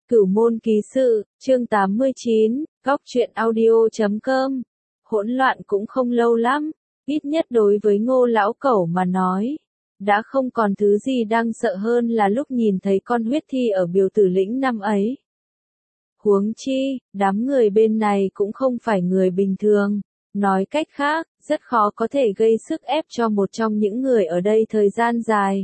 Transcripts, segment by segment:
Cửu môn ký sự, chương 89, góc truyện audio.com. Hỗn loạn cũng không lâu lắm, ít nhất đối với Ngô lão cẩu mà nói. Đã không còn thứ gì đang sợ hơn là lúc nhìn thấy con huyết thi ở Biều Tử Lĩnh năm ấy. Huống chi, đám người bên này cũng không phải người bình thường. Nói cách khác, rất khó có thể gây sức ép cho một trong những người ở đây thời gian dài.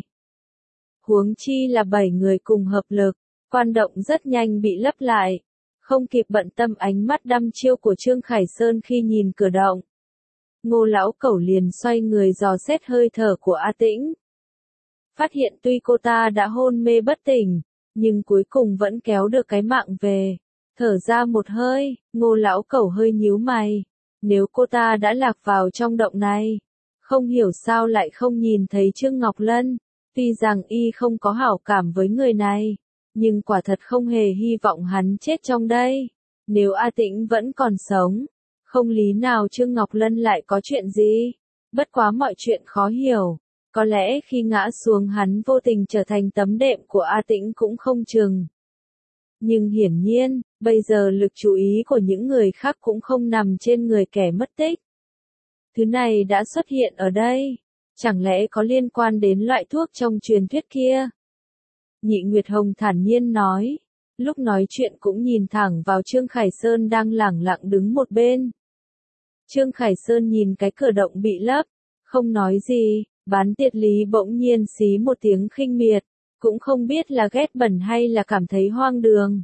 Huống chi là 7 người cùng hợp lực. Quan động rất nhanh bị lấp lại, không kịp bận tâm ánh mắt đăm chiêu của Trương Khải Sơn khi nhìn cửa động. Ngô lão cẩu liền xoay người dò xét hơi thở của A Tĩnh. Phát hiện tuy cô ta đã hôn mê bất tỉnh, nhưng cuối cùng vẫn kéo được cái mạng về. Thở ra một hơi, Ngô lão cẩu hơi nhíu mày. Nếu cô ta đã lạc vào trong động này, không hiểu sao lại không nhìn thấy Trương Ngọc Lân. Tuy rằng y không có hảo cảm với người này, nhưng quả thật không hề hy vọng hắn chết trong đây. Nếu A Tĩnh vẫn còn sống, không lý nào Trương Ngọc Lân lại có chuyện gì. Bất quá mọi chuyện khó hiểu. Có lẽ khi ngã xuống hắn vô tình trở thành tấm đệm của A Tĩnh cũng không chừng. Nhưng hiển nhiên, bây giờ lực chú ý của những người khác cũng không nằm trên người kẻ mất tích. Thứ này đã xuất hiện ở đây. Chẳng lẽ có liên quan đến loại thuốc trong truyền thuyết kia? Nhị Nguyệt Hồng thản nhiên nói. Lúc nói chuyện cũng nhìn thẳng vào Trương Khải Sơn đang lẳng lặng đứng một bên. Trương Khải Sơn nhìn cái cửa động bị lấp, không nói gì, Bán Tiệt Lý bỗng nhiên xí một tiếng khinh miệt, cũng không biết là ghét bẩn hay là cảm thấy hoang đường.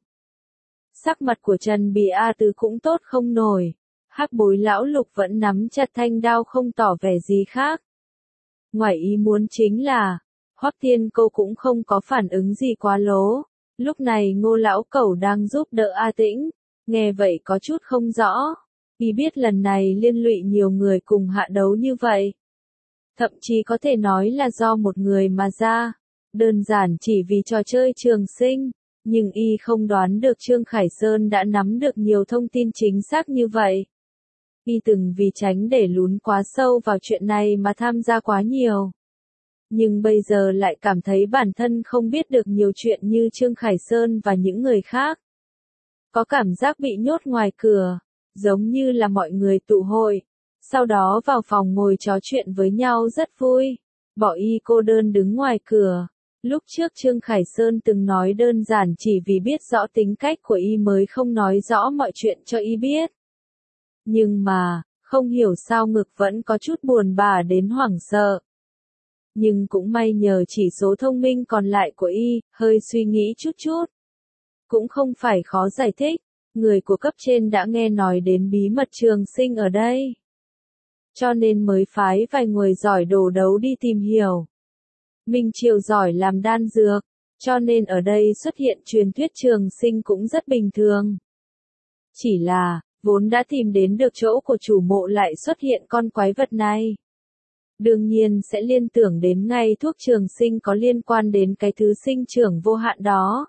Sắc mặt của Trần Bì A Tứ cũng tốt không nổi, Hắc Bối lão Lục vẫn nắm chặt thanh đao không tỏ vẻ gì khác. Ngoài ý muốn chính là, Hoắc Thiên Cô cũng không có phản ứng gì quá lố. Lúc này Ngô lão cẩu đang giúp đỡ A Tĩnh, nghe vậy có chút không rõ. Y biết lần này liên lụy nhiều người cùng hạ đấu như vậy. Thậm chí có thể nói là do một người mà ra. Đơn giản chỉ vì trò chơi trường sinh. Nhưng Y không đoán được Trương Khải Sơn đã nắm được nhiều thông tin chính xác như vậy. Y từng vì tránh để lún quá sâu vào chuyện này mà tham gia quá nhiều. Nhưng bây giờ lại cảm thấy bản thân không biết được nhiều chuyện như Trương Khải Sơn và những người khác. Có cảm giác bị nhốt ngoài cửa, giống như là mọi người tụ hội, sau đó vào phòng ngồi trò chuyện với nhau rất vui, bỏ Y cô đơn đứng ngoài cửa. Lúc trước Trương Khải Sơn từng nói đơn giản chỉ vì biết rõ tính cách của Y mới không nói rõ mọi chuyện cho Y biết. Nhưng mà, không hiểu sao ngực vẫn có chút buồn bã đến hoảng sợ. Nhưng cũng may nhờ chỉ số thông minh còn lại của Y, hơi suy nghĩ chút chút. Cũng không phải khó giải thích, người của cấp trên đã nghe nói đến bí mật trường sinh ở đây. Cho nên mới phái vài người giỏi đồ đấu đi tìm hiểu. Minh Triều giỏi làm đan dược, cho nên ở đây xuất hiện truyền thuyết trường sinh cũng rất bình thường. Chỉ là, vốn đã tìm đến được chỗ của chủ mộ lại xuất hiện con quái vật này. Đương nhiên sẽ liên tưởng đến ngay thuốc trường sinh có liên quan đến cái thứ sinh trưởng vô hạn đó.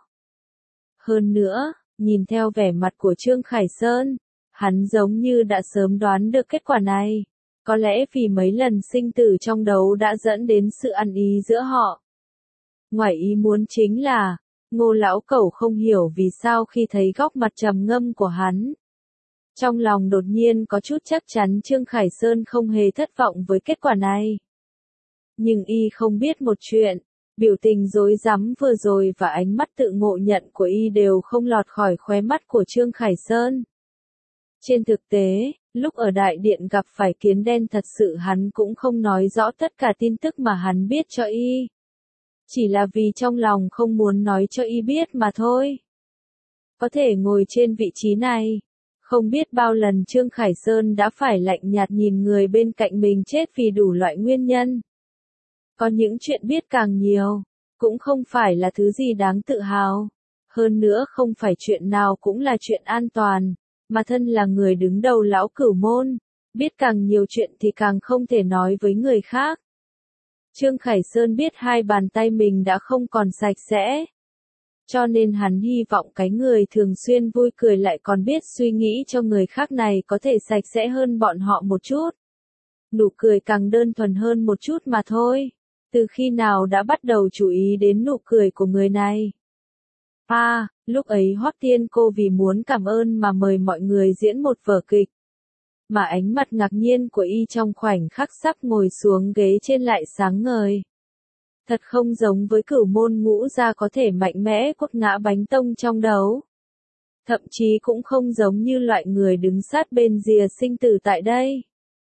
Hơn nữa, nhìn theo vẻ mặt của Trương Khải Sơn, hắn giống như đã sớm đoán được kết quả này. Có lẽ vì mấy lần sinh tử trong đấu đã dẫn đến sự ăn ý giữa họ. Ngoài ý muốn chính là, Ngô lão cẩu không hiểu vì sao khi thấy góc mặt trầm ngâm của hắn. Trong lòng đột nhiên có chút chắc chắn Trương Khải Sơn không hề thất vọng với kết quả này. Nhưng Y không biết một chuyện, biểu tình rối rắm vừa rồi và ánh mắt tự ngộ nhận của Y đều không lọt khỏi khóe mắt của Trương Khải Sơn. Trên thực tế, lúc ở đại điện gặp phải kiến đen thật sự hắn cũng không nói rõ tất cả tin tức mà hắn biết cho Y. Chỉ là vì trong lòng không muốn nói cho Y biết mà thôi. Có thể ngồi trên vị trí này, không biết bao lần Trương Khải Sơn đã phải lạnh nhạt nhìn người bên cạnh mình chết vì đủ loại nguyên nhân. Có những chuyện biết càng nhiều, cũng không phải là thứ gì đáng tự hào. Hơn nữa không phải chuyện nào cũng là chuyện an toàn, mà thân là người đứng đầu lão Cửu môn, biết càng nhiều chuyện thì càng không thể nói với người khác. Trương Khải Sơn biết hai bàn tay mình đã không còn sạch sẽ. Cho nên hắn hy vọng cái người thường xuyên vui cười lại còn biết suy nghĩ cho người khác này có thể sạch sẽ hơn bọn họ một chút. Nụ cười càng đơn thuần hơn một chút mà thôi. Từ khi nào đã bắt đầu chú ý đến nụ cười của người này? Lúc ấy Hoắc Tiên Cô vì muốn cảm ơn mà mời mọi người diễn một vở kịch. Mà ánh mặt ngạc nhiên của y trong khoảnh khắc sắp ngồi xuống ghế trên lại sáng ngời. Thật không giống với Cửu Môn Ngũ Gia có thể mạnh mẽ quất ngã Bánh Tông trong đấu. Thậm chí cũng không giống như loại người đứng sát bên rìa sinh tử tại đây.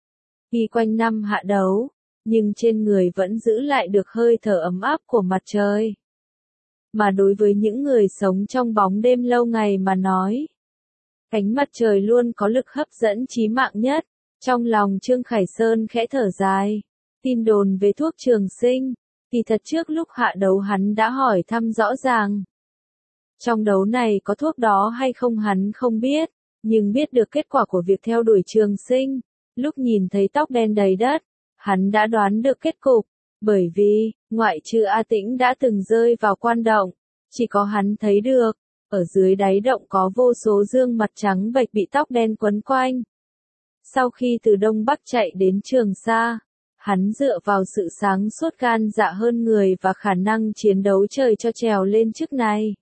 Y quanh năm hạ đấu, nhưng trên người vẫn giữ lại được hơi thở ấm áp của mặt trời. Mà đối với những người sống trong bóng đêm lâu ngày mà nói, ánh mặt trời luôn có lực hấp dẫn chí mạng nhất. Trong lòng Trương Khải Sơn khẽ thở dài. Tin đồn về thuốc trường sinh, kỳ thật trước lúc hạ đấu hắn đã hỏi thăm rõ ràng. Trong đấu này có thuốc đó hay không hắn không biết, nhưng biết được kết quả của việc theo đuổi trường sinh. Lúc nhìn thấy tóc đen đầy đất, hắn đã đoán được kết cục, bởi vì, ngoại trừ A Tĩnh đã từng rơi vào quan động, chỉ có hắn thấy được, ở dưới đáy động có vô số dương mặt trắng bệch bị tóc đen quấn quanh. Sau khi từ Đông Bắc chạy đến Trường Sa, hắn dựa vào sự sáng suốt gan dạ hơn người và khả năng chiến đấu trời cho trèo lên chức này.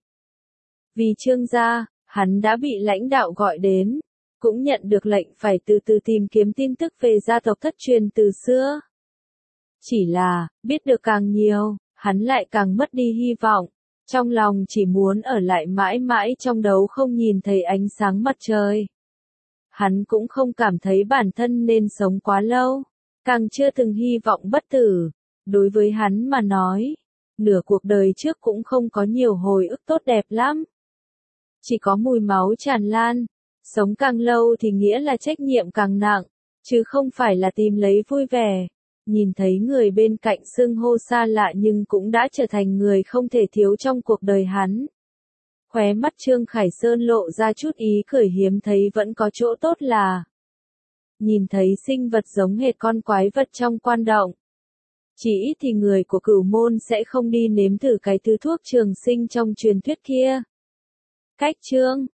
Vì Trương gia, hắn đã bị lãnh đạo gọi đến, cũng nhận được lệnh phải từ từ tìm kiếm tin tức về gia tộc thất truyền từ xưa. Chỉ là, biết được càng nhiều, hắn lại càng mất đi hy vọng, trong lòng chỉ muốn ở lại mãi mãi trong đấu không nhìn thấy ánh sáng mặt trời. Hắn cũng không cảm thấy bản thân nên sống quá lâu, càng chưa từng hy vọng bất tử. Đối với hắn mà nói, nửa cuộc đời trước cũng không có nhiều hồi ức tốt đẹp lắm. Chỉ có mùi máu tràn lan, sống càng lâu thì nghĩa là trách nhiệm càng nặng, chứ không phải là tìm lấy vui vẻ. Nhìn thấy người bên cạnh xưng hô xa lạ nhưng cũng đã trở thành người không thể thiếu trong cuộc đời hắn. Khóe mắt Trương Khải Sơn lộ ra chút ý cười hiếm thấy vẫn có chỗ tốt là nhìn thấy sinh vật giống hệt con quái vật trong quan động. Chỉ ít thì người của Cửu Môn sẽ không đi nếm thử cái thứ thuốc trường sinh trong truyền thuyết kia. Cách chương